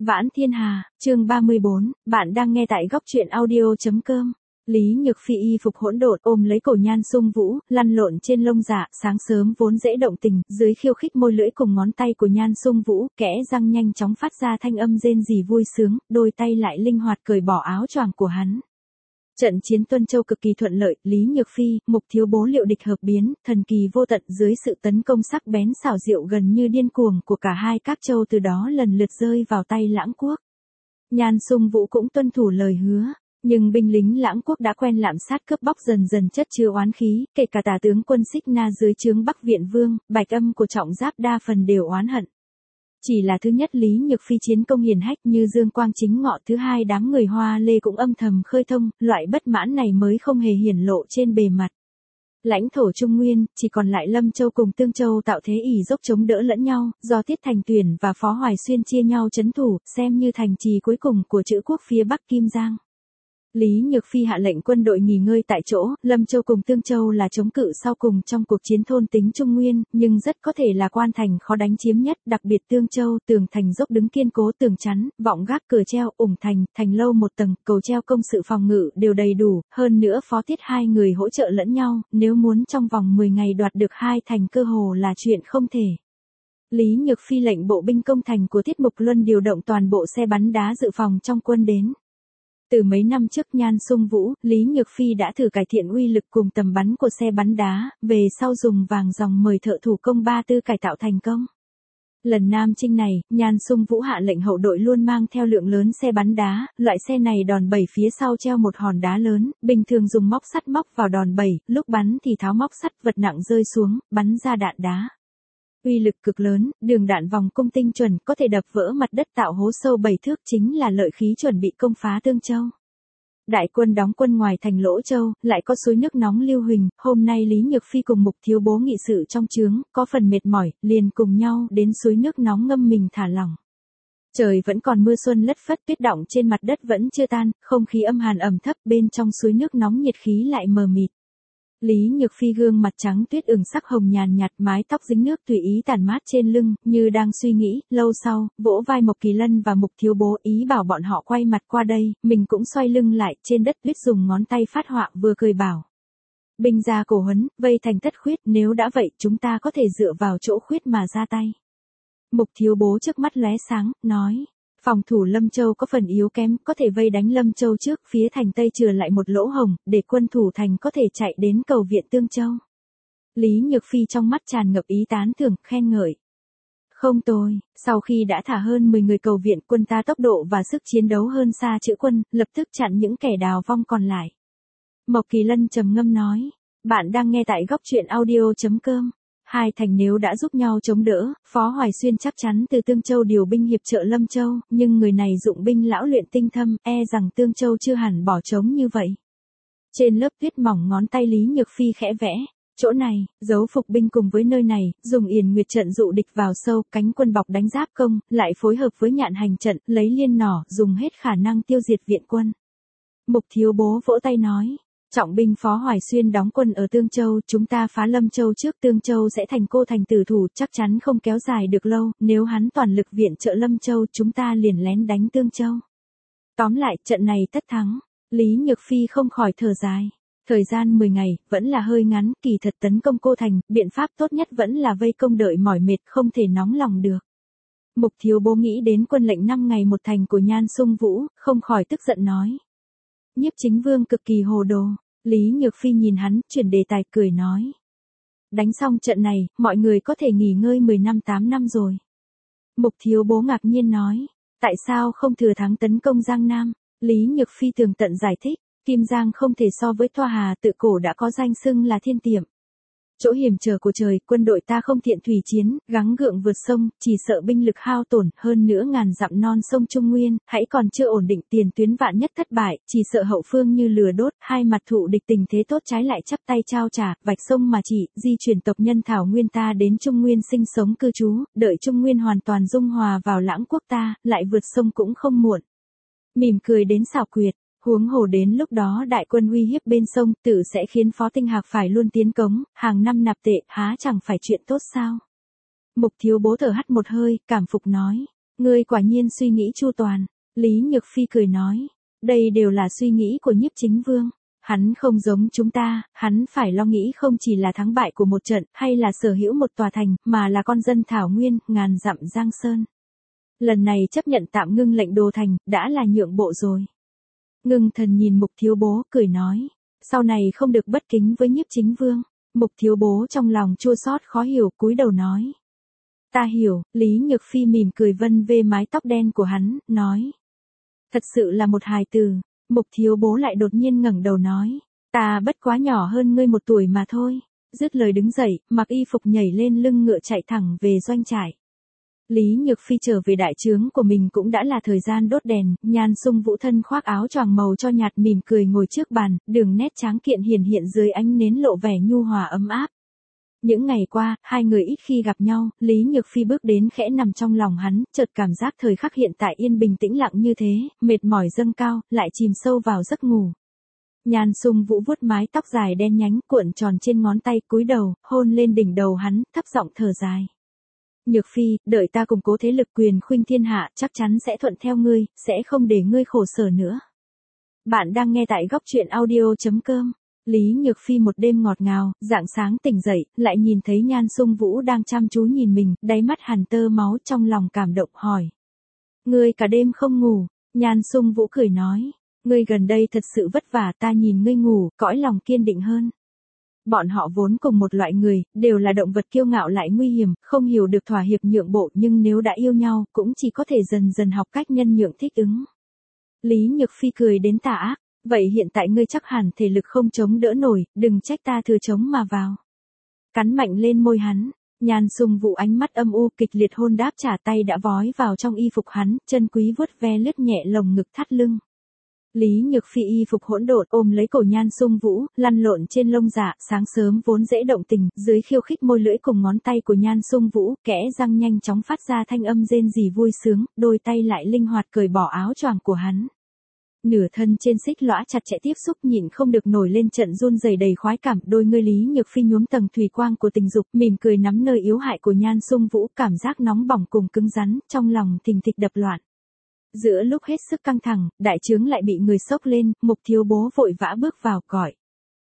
Vãn Thiên Hà, chương 34, bạn đang nghe tại góc truyện audio.com. Lý Nhược Phi y phục hỗn độn ôm lấy cổ Nhan Sung Vũ, lăn lộn trên lông dạ, sáng sớm vốn dễ động tình, dưới khiêu khích môi lưỡi cùng ngón tay của Nhan Sung Vũ, kẽ răng nhanh chóng phát ra thanh âm rên rỉ vui sướng, đôi tay lại linh hoạt cởi bỏ áo choàng của hắn. Trận chiến Tuân Châu cực kỳ thuận lợi, Lý Nhược Phi, Mục Thiếu Bố liệu địch hợp biến, thần kỳ vô tận dưới sự tấn công sắc bén xảo diệu gần như điên cuồng của cả hai các châu từ đó lần lượt rơi vào tay Lãng Quốc. Nhan Sung Vũ cũng tuân thủ lời hứa, nhưng binh lính Lãng Quốc đã quen lạm sát cướp bóc dần dần chất chứa oán khí, kể cả tả tướng quân Xích Na dưới trướng Bắc Viện Vương, Bạch Âm của Trọng Giáp đa phần đều oán hận. Chỉ là thứ nhất Lý Nhược Phi chiến công hiển hách như Dương Quang chính ngọ, thứ hai đám người Hoa Lê cũng âm thầm khơi thông, loại bất mãn này mới không hề hiển lộ trên bề mặt. Lãnh thổ Trung Nguyên, chỉ còn lại Lâm Châu cùng Tương Châu tạo thế ỷ dốc chống đỡ lẫn nhau, do Tiết Thành Tuyển và Phó Hoài Xuyên chia nhau trấn thủ, xem như thành trì cuối cùng của Trữ Quốc phía Bắc Kim Giang. Lý Nhược Phi hạ lệnh quân đội nghỉ ngơi tại chỗ, Lâm Châu cùng Tương Châu là chống cự sau cùng trong cuộc chiến thôn tính Trung Nguyên, nhưng rất có thể là quan thành khó đánh chiếm nhất, đặc biệt Tương Châu, tường thành dốc đứng kiên cố tường chắn, vọng gác cửa treo, ủng thành, thành lâu một tầng, cầu treo công sự phòng ngự đều đầy đủ, hơn nữa Phó Tiết hai người hỗ trợ lẫn nhau, nếu muốn trong vòng 10 ngày đoạt được hai thành cơ hồ là chuyện không thể. Lý Nhược Phi lệnh bộ binh công thành của Tiết Mục Luân điều động toàn bộ xe bắn đá dự phòng trong quân đến. Từ mấy năm trước Nhan Sung Vũ, Lý Nhược Phi đã thử cải thiện uy lực cùng tầm bắn của xe bắn đá, về sau dùng vàng ròng mời thợ thủ công Ba Tư cải tạo thành công. Lần Nam Chinh này, Nhan Sung Vũ hạ lệnh hậu đội luôn mang theo lượng lớn xe bắn đá, loại xe này đòn bẩy phía sau treo một hòn đá lớn, bình thường dùng móc sắt móc vào đòn bẩy, lúc bắn thì tháo móc sắt, vật nặng rơi xuống, bắn ra đạn đá. Uy lực cực lớn, đường đạn vòng cung tinh chuẩn, có thể đập vỡ mặt đất tạo hố sâu 7 thước, chính là lợi khí chuẩn bị công phá Tương Châu. Đại quân đóng quân ngoài thành Lỗ Châu, lại có suối nước nóng lưu huỳnh, hôm nay Lý Nhược Phi cùng Mục Thiếu Bố nghị sự trong trướng, có phần mệt mỏi, liền cùng nhau đến suối nước nóng ngâm mình thả lỏng. Trời vẫn còn mưa xuân lất phất, tuyết đọng trên mặt đất vẫn chưa tan, không khí âm hàn ẩm thấp, bên trong suối nước nóng nhiệt khí lại mờ mịt. Lý Nhược Phi gương mặt trắng tuyết ửng sắc hồng nhàn nhạt, mái tóc dính nước tùy ý tản mát trên lưng, như đang suy nghĩ, lâu sau, vỗ vai Mộc Kỳ Lân và Mục Thiếu Bố ý bảo bọn họ quay mặt qua đây, mình cũng xoay lưng lại, trên đất tuyết dùng ngón tay phát họa vừa cười bảo. Binh ra cổ huấn, vây thành Tất Khuyết, nếu đã vậy chúng ta có thể dựa vào chỗ khuyết mà ra tay. Mục Thiếu Bố trước mắt lóe sáng, nói. Phòng thủ Lâm Châu có phần yếu kém, có thể vây đánh Lâm Châu trước, phía thành Tây chừa lại một lỗ hổng, để quân thủ thành có thể chạy đến cầu viện Tương Châu. Lý Nhược Phi trong mắt tràn ngập ý tán thưởng, khen ngợi. Không tồi, sau khi đã thả hơn 10 người cầu viện, quân ta tốc độ và sức chiến đấu hơn xa Trữ Quân, lập tức chặn những kẻ đào vong còn lại. Mộc Kỳ Lân trầm ngâm nói, bạn đang nghe tại góc truyện audio.com. Hai thành nếu đã giúp nhau chống đỡ, Phó Hoài Xuyên chắc chắn từ Tương Châu điều binh hiệp trợ Lâm Châu, nhưng người này dụng binh lão luyện tinh thâm, rằng Tương Châu chưa hẳn bỏ trống như vậy. Trên lớp tuyết mỏng ngón tay Lý Nhược Phi khẽ vẽ, chỗ này, giấu phục binh cùng với nơi này, dùng Yển Nguyệt trận dụ địch vào sâu, cánh quân bọc đánh giáp công, lại phối hợp với Nhạn Hành trận, lấy liên nỏ, dùng hết khả năng tiêu diệt viện quân. Mục Thiếu Bố vỗ tay nói. Trọng binh Phó Hoài Xuyên đóng quân ở Tương Châu, chúng ta phá Lâm Châu trước, Tương Châu sẽ thành cô thành tử thủ, chắc chắn không kéo dài được lâu, nếu hắn toàn lực viện trợ Lâm Châu, chúng ta liền lén đánh Tương Châu. Tóm lại, trận này tất thắng. Lý Nhược Phi không khỏi thở dài. Thời gian 10 ngày, vẫn là hơi ngắn, kỳ thật tấn công cô thành, biện pháp tốt nhất vẫn là vây công đợi mỏi mệt, không thể nóng lòng được. Mục Thiếu Bố nghĩ đến quân lệnh 5 ngày một thành của Nhan Sung Vũ, không khỏi tức giận nói. Nhiếp Chính Vương cực kỳ hồ đồ. Lý Nhược Phi nhìn hắn, chuyển đề tài cười nói. Đánh xong trận này, mọi người có thể nghỉ ngơi 10 năm 8 năm rồi. Mục Thiếu Bố ngạc nhiên nói. Tại sao không thừa thắng tấn công Giang Nam? Lý Nhược Phi tường tận giải thích. Kim Giang không thể so với Thoa Hà, tự cổ đã có danh xưng là thiên tiệm. Chỗ hiểm trở của trời, quân đội ta không thiện thủy chiến, gắng gượng vượt sông, chỉ sợ binh lực hao tổn, hơn nữa ngàn dặm non sông Trung Nguyên, hãy còn chưa ổn định, tiền tuyến vạn nhất thất bại, chỉ sợ hậu phương như lửa đốt, hai mặt thụ địch, tình thế tốt trái lại chắp tay trao trả, vạch sông mà chỉ, di chuyển tộc nhân Thảo Nguyên ta đến Trung Nguyên sinh sống cư trú, đợi Trung Nguyên hoàn toàn dung hòa vào Lãng Quốc ta, lại vượt sông cũng không muộn. Mỉm cười đến xảo quyệt. Huống hồ đến lúc đó đại quân uy hiếp bên sông, tự sẽ khiến Phó Tinh Hạc phải luôn tiến cống, hàng năm nạp tệ, há chẳng phải chuyện tốt sao? Mục Thiếu Bố thở hắt một hơi, cảm phục nói. Ngươi quả nhiên suy nghĩ chu toàn. Lý Nhược Phi cười nói. Đây đều là suy nghĩ của Nhiếp Chính Vương. Hắn không giống chúng ta, hắn phải lo nghĩ không chỉ là thắng bại của một trận, hay là sở hữu một tòa thành, mà là con dân Thảo Nguyên, ngàn dặm Giang Sơn. Lần này chấp nhận tạm ngưng lệnh đồ thành, đã là nhượng bộ rồi. Ngưng Thần nhìn Mục Thiếu Bố, cười nói. Sau này không được bất kính với Nhiếp Chính Vương. Mục Thiếu Bố trong lòng chua xót khó hiểu, cúi đầu nói. Ta hiểu. Lý Nhược Phi mỉm cười vân vê mái tóc đen của hắn, nói. Thật sự là một hài tử. Mục Thiếu Bố lại đột nhiên ngẩng đầu nói. Ta bất quá nhỏ hơn ngươi 1 tuổi mà thôi. Dứt lời đứng dậy, mặc y phục nhảy lên lưng ngựa chạy thẳng về doanh trại. Lý Nhược Phi trở về đại trướng của mình cũng đã là thời gian đốt đèn, Nhan Sung Vũ thân khoác áo choàng màu cho nhạt mỉm cười ngồi trước bàn, đường nét tráng kiện hiển hiện dưới ánh nến lộ vẻ nhu hòa ấm áp. Những ngày qua, hai người ít khi gặp nhau, Lý Nhược Phi bước đến khẽ nằm trong lòng hắn, chợt cảm giác thời khắc hiện tại yên bình tĩnh lặng như thế, mệt mỏi dâng cao, lại chìm sâu vào giấc ngủ. Nhan Sung Vũ vuốt mái tóc dài đen nhánh cuộn tròn trên ngón tay, cúi đầu, hôn lên đỉnh đầu hắn, thấp giọng thở dài. Nhược Phi, đợi ta củng cố thế lực quyền khuynh thiên hạ, chắc chắn sẽ thuận theo ngươi, sẽ không để ngươi khổ sở nữa. Bạn đang nghe tại góc truyện audio.com. Lý Nhược Phi một đêm ngọt ngào, rạng sáng tỉnh dậy, lại nhìn thấy Nhan Sung Vũ đang chăm chú nhìn mình, đáy mắt hằn tơ máu, trong lòng cảm động hỏi. Ngươi cả đêm không ngủ. Nhan Sung Vũ cười nói. Ngươi gần đây thật sự vất vả, ta nhìn ngươi ngủ, cõi lòng kiên định hơn. Bọn họ vốn cùng một loại người, đều là động vật kiêu ngạo lại nguy hiểm, không hiểu được thỏa hiệp nhượng bộ, nhưng nếu đã yêu nhau, cũng chỉ có thể dần dần học cách nhân nhượng thích ứng. Lý Nhược Phi cười đến tà ác. Vậy hiện tại ngươi chắc hẳn thể lực không chống đỡ nổi, đừng trách ta thừa chống mà vào. Cắn mạnh lên môi hắn. Nhan Sung Vũ ánh mắt âm u kịch liệt hôn đáp, trả tay đã vói vào trong y phục hắn, chân quý vuốt ve lướt nhẹ lồng ngực thắt lưng. Lý Nhược Phi y phục hỗn độn ôm lấy cổ Nhan Sung Vũ, lăn lộn trên lông dạ, sáng sớm vốn dễ động tình, dưới khiêu khích môi lưỡi cùng ngón tay của Nhan Sung Vũ, kẽ răng nhanh chóng phát ra thanh âm rên rỉ vui sướng, đôi tay lại linh hoạt cởi bỏ áo choàng của hắn. Nửa thân trên xích lõa chặt chẽ tiếp xúc nhịn không được nổi lên trận run rẩy đầy khoái cảm, đôi ngươi Lý Nhược Phi nhuốm tầng thủy quang của tình dục, mỉm cười nắm nơi yếu hại của Nhan Sung Vũ, cảm giác nóng bỏng cùng cứng rắn, trong lòng thình thịch đập loạn. Giữa lúc hết sức căng thẳng, đại trướng lại bị người xốc lên, Mục Thiếu Bố vội vã bước vào gọi.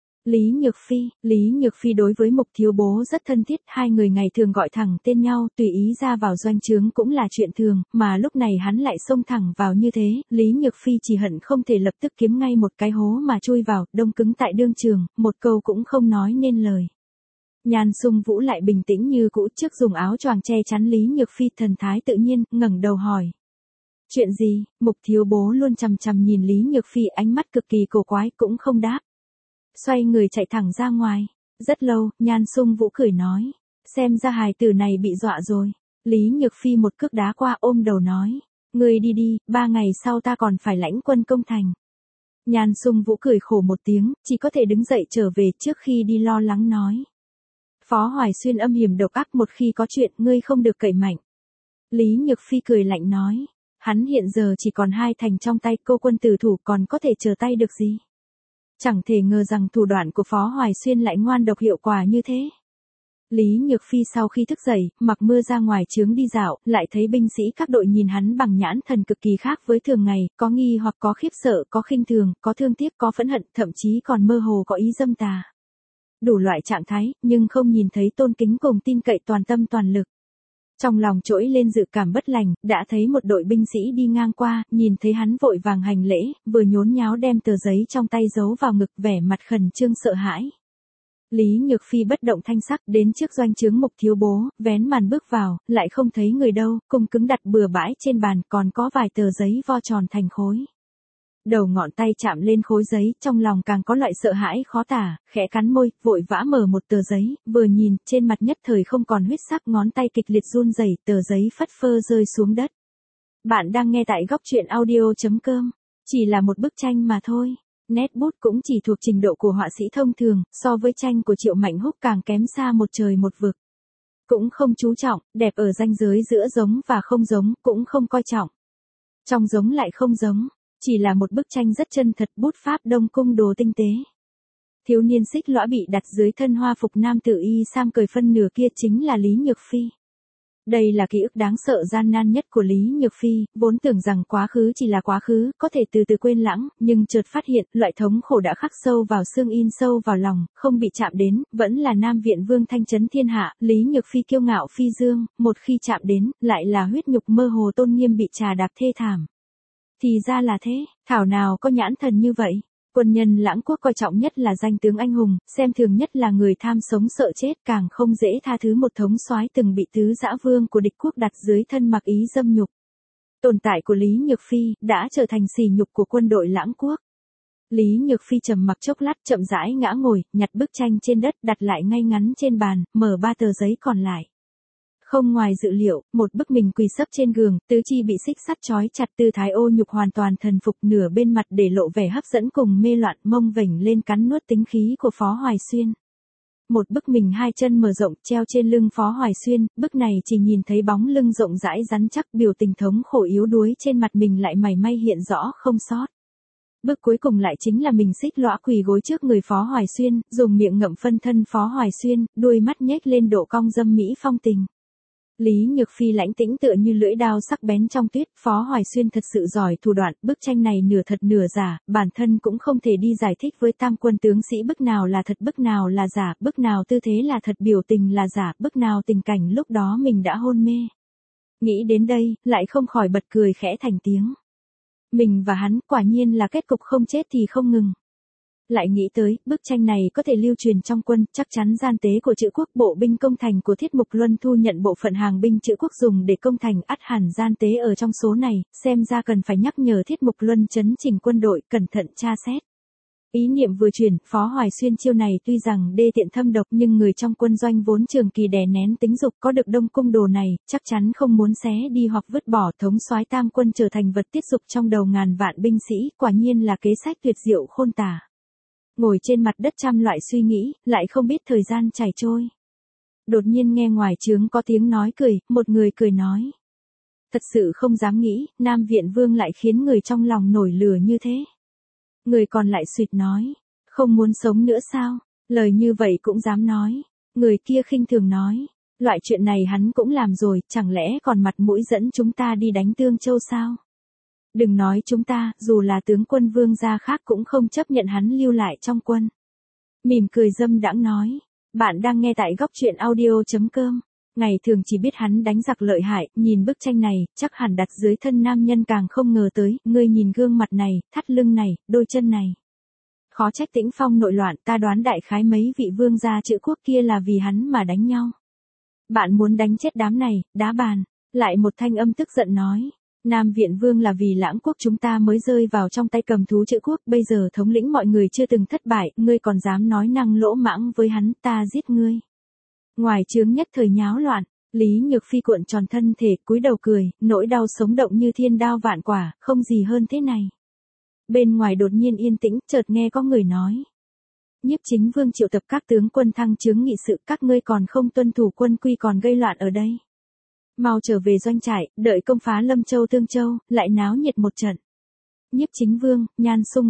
Lý Nhược Phi đối với Mục Thiếu Bố rất thân thiết, hai người ngày thường gọi thẳng tên nhau, tùy ý ra vào doanh trướng cũng là chuyện thường, mà lúc này hắn lại xông thẳng vào như thế, Lý Nhược Phi chỉ hận không thể lập tức kiếm ngay một cái hố mà chui vào, đông cứng tại đương trường, một câu cũng không nói nên lời. Nhan Sung Vũ lại bình tĩnh như cũ, trước dùng áo choàng che chắn Lý Nhược Phi, thần thái tự nhiên, ngẩng đầu hỏi. Chuyện gì? Mục Thiếu Bố luôn chằm chằm nhìn Lý Nhược Phi, ánh mắt cực kỳ cổ quái, cũng không đáp. Xoay người chạy thẳng ra ngoài. Rất lâu, Nhan Sung Vũ cười nói. Xem ra hài tử này bị dọa rồi. Lý Nhược Phi một cước đá qua, ôm đầu nói. Ngươi đi đi, 3 ngày sau ta còn phải lãnh quân công thành. Nhan Sung Vũ cười khổ một tiếng, chỉ có thể đứng dậy trở về, trước khi đi lo lắng nói. Phó Hoài Xuyên âm hiểm độc ác, một khi có chuyện ngươi không được cậy mạnh. Lý Nhược Phi cười lạnh nói. Hắn hiện giờ chỉ còn 2 thành trong tay, cô quân tử thủ còn có thể chờ tay được gì. Chẳng thể ngờ rằng thủ đoạn của Phó Hoài Xuyên lại ngoan độc hiệu quả như thế. Lý Nhược Phi sau khi thức dậy, mặc mưa ra ngoài trướng đi dạo, lại thấy binh sĩ các đội nhìn hắn bằng nhãn thần cực kỳ khác với thường ngày, có nghi hoặc có khiếp sợ, có khinh thường, có thương tiếc, có phẫn hận, thậm chí còn mơ hồ có ý dâm tà. Đủ loại trạng thái, nhưng không nhìn thấy tôn kính cùng tin cậy toàn tâm toàn lực. Trong lòng trỗi lên dự cảm bất lành, đã thấy một đội binh sĩ đi ngang qua, nhìn thấy hắn vội vàng hành lễ, vừa nhốn nháo đem tờ giấy trong tay giấu vào ngực, vẻ mặt khẩn trương sợ hãi. Lý Nhược Phi bất động thanh sắc, đến trước doanh trướng Mục Thiếu Bố, vén màn bước vào, lại không thấy người đâu, cung cứng đặt bừa bãi trên bàn, còn có vài tờ giấy vo tròn thành khối. Đầu ngọn tay chạm lên khối giấy, trong lòng càng có loại sợ hãi khó tả, khẽ cắn môi, vội vã mở một tờ giấy, vừa nhìn, trên mặt nhất thời không còn huyết sắc, ngón tay kịch liệt run rẩy, tờ giấy phất phơ rơi xuống đất. Bạn đang nghe tại góc truyện audio.com, chỉ là một bức tranh mà thôi. Nét bút cũng chỉ thuộc trình độ của họa sĩ thông thường, so với tranh của Triệu Mạnh Húc càng kém xa một trời một vực. Cũng không chú trọng, đẹp ở ranh giới giữa giống và không giống, cũng không coi trọng. Trong giống lại không giống. Chỉ là một bức tranh rất chân thật, bút pháp Đông Cung đồ tinh tế. Thiếu niên xích lõa bị đặt dưới thân hoa phục nam tử y sam cởi phân nửa kia chính là Lý Nhược Phi. Đây là ký ức đáng sợ gian nan nhất của Lý Nhược Phi, vốn tưởng rằng quá khứ chỉ là quá khứ, có thể từ từ quên lãng, nhưng chợt phát hiện, loại thống khổ đã khắc sâu vào xương in sâu vào lòng, không bị chạm đến, vẫn là Nam Viện Vương thanh trấn thiên hạ, Lý Nhược Phi kiêu ngạo phi dương, một khi chạm đến, lại là huyết nhục mơ hồ tôn nghiêm bị trà đạp thê thảm. Thì ra là thế, thảo nào có nhãn thần như vậy. Quân nhân Lãng Quốc coi trọng nhất là danh tướng anh hùng, xem thường nhất là người tham sống sợ chết, càng không dễ tha thứ một thống soái từng bị tứ dã vương của địch quốc đặt dưới thân mặc ý dâm nhục. Tồn tại của Lý Nhược Phi đã trở thành sỉ nhục của quân đội Lãng Quốc. Lý Nhược Phi trầm mặc chốc lát, chậm rãi ngã ngồi, nhặt bức tranh trên đất đặt lại ngay ngắn trên bàn, mở 3 tờ giấy còn lại. Không ngoài dự liệu, một bức mình quỳ sấp trên giường, tứ chi bị xích sắt trói chặt, tư thái ô nhục hoàn toàn thần phục, nửa bên mặt để lộ vẻ hấp dẫn cùng mê loạn, mông vểnh lên cắn nuốt tính khí của Phó Hoài Xuyên. Một bức mình 2 chân mở rộng treo trên lưng Phó Hoài Xuyên, bức này chỉ nhìn thấy bóng lưng rộng rãi rắn chắc, biểu tình thống khổ yếu đuối trên mặt mình lại mảy may hiện rõ không sót. Bước cuối cùng lại chính là mình xích lõa quỳ gối trước người Phó Hoài Xuyên, dùng miệng ngậm phân thân Phó Hoài Xuyên, đuôi mắt nhếch lên độ cong dâm mỹ phong tình. Lý Nhược Phi lãnh tĩnh tựa như lưỡi đao sắc bén trong tuyết, Phó Hoài Xuyên thật sự giỏi thủ đoạn, bức tranh này nửa thật nửa giả, bản thân cũng không thể đi giải thích với tam quân tướng sĩ bức nào là thật bức nào là giả, bức nào tư thế là thật biểu tình là giả, bức nào tình cảnh lúc đó mình đã hôn mê. Nghĩ đến đây, lại không khỏi bật cười khẽ thành tiếng. Mình và hắn quả nhiên là kết cục không chết thì không ngừng. Lại nghĩ tới, bức tranh này có thể lưu truyền trong quân, chắc chắn gian tế của Chữ Quốc, bộ binh công thành của Thiết Mục Luân thu nhận bộ phận hàng binh Chữ Quốc dùng để công thành, ắt hẳn gian tế ở trong số này, xem ra cần phải nhắc nhở Thiết Mục Luân chấn chỉnh quân đội, cẩn thận tra xét. Ý niệm vừa chuyển, Phó Hoài Xuyên chiêu này tuy rằng đê tiện thâm độc nhưng người trong quân doanh vốn trường kỳ đè nén tính dục, có được Đông Cung đồ này, chắc chắn không muốn xé đi hoặc vứt bỏ, thống soái tam quân trở thành vật tiết dục trong đầu ngàn vạn binh sĩ, quả nhiên là kế sách tuyệt diệu khôn tả. Ngồi trên mặt đất trăm loại suy nghĩ, lại không biết thời gian chảy trôi. Đột nhiên nghe ngoài trướng có tiếng nói cười, một người cười nói. Thật sự không dám nghĩ, Nam Viện Vương lại khiến người trong lòng nổi lửa như thế. Người còn lại suýt nói, không muốn sống nữa sao, lời như vậy cũng dám nói. Người kia khinh thường nói, loại chuyện này hắn cũng làm rồi, chẳng lẽ còn mặt mũi dẫn chúng ta đi đánh Tương Châu sao? Đừng nói chúng ta, dù là tướng quân Vương gia khác cũng không chấp nhận hắn lưu lại trong quân. Mỉm cười dâm đãng nói, bạn đang nghe tại góc truyện audio.com. Ngày thường chỉ biết hắn đánh giặc lợi hại, nhìn bức tranh này, chắc hẳn đặt dưới thân nam nhân càng không ngờ tới, ngươi nhìn gương mặt này, thắt lưng này, đôi chân này. Khó trách Tĩnh Phong nội loạn, ta đoán đại khái mấy vị vương gia Chữ Quốc kia là vì hắn mà đánh nhau. Bạn muốn đánh chết đám này, đá bàn. Lại một thanh âm tức giận nói. Nam Viện Vương là vì Lãng Quốc chúng ta mới rơi vào trong tay cầm thú Chữ Quốc, bây giờ thống lĩnh mọi người chưa từng thất bại, ngươi còn dám nói năng lỗ mãng với hắn, ta giết ngươi. Ngoài trướng nhất thời nháo loạn, Lý Nhược Phi cuộn tròn thân thể, cúi đầu cười, nỗi đau sống động như thiên đao vạn quả, không gì hơn thế này. Bên ngoài đột nhiên yên tĩnh, chợt nghe có người nói. Nhiếp Chính Vương triệu tập các tướng quân thăng chướng nghị sự, các ngươi còn không tuân thủ quân quy còn gây loạn ở đây. Mau trở về doanh trại, đợi công phá Lâm Châu Tương Châu, lại náo nhiệt một trận. Nhiếp Chính Vương, Nhan Sung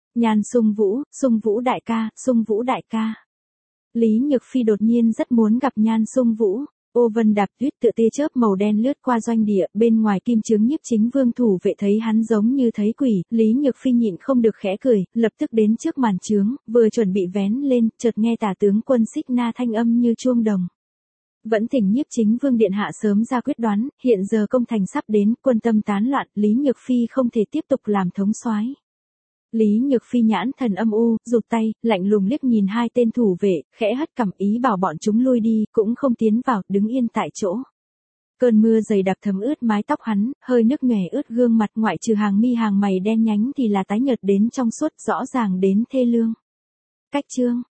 Vũ đại ca, Sung Vũ đại ca. Lý Nhược Phi đột nhiên rất muốn gặp Nhan Sung Vũ. Ô vân đạp tuyết tựa tia chớp màu đen lướt qua doanh địa, bên ngoài kim trướng Nhiếp Chính Vương thủ vệ thấy hắn giống như thấy quỷ, Lý Nhược Phi nhịn không được khẽ cười, lập tức đến trước màn trướng, vừa chuẩn bị vén lên, chợt nghe tả tướng quân Xích Na thanh âm như chuông đồng. Vẫn thỉnh Nhiếp Chính Vương điện hạ sớm ra quyết đoán, hiện giờ công thành sắp đến, quân tâm tán loạn, Lý Nhược Phi không thể tiếp tục làm thống soái. Lý Nhược Phi nhãn thần âm u, rụt tay, lạnh lùng liếc nhìn hai tên thủ vệ, khẽ hất cằm ý bảo bọn chúng lui đi, cũng không tiến vào, đứng yên tại chỗ. Cơn mưa dày đặc thấm ướt mái tóc hắn, hơi nước nhòe ướt gương mặt, ngoại trừ hàng mi hàng mày đen nhánh thì là tái nhợt đến trong suốt, rõ ràng đến thê lương. Cách chương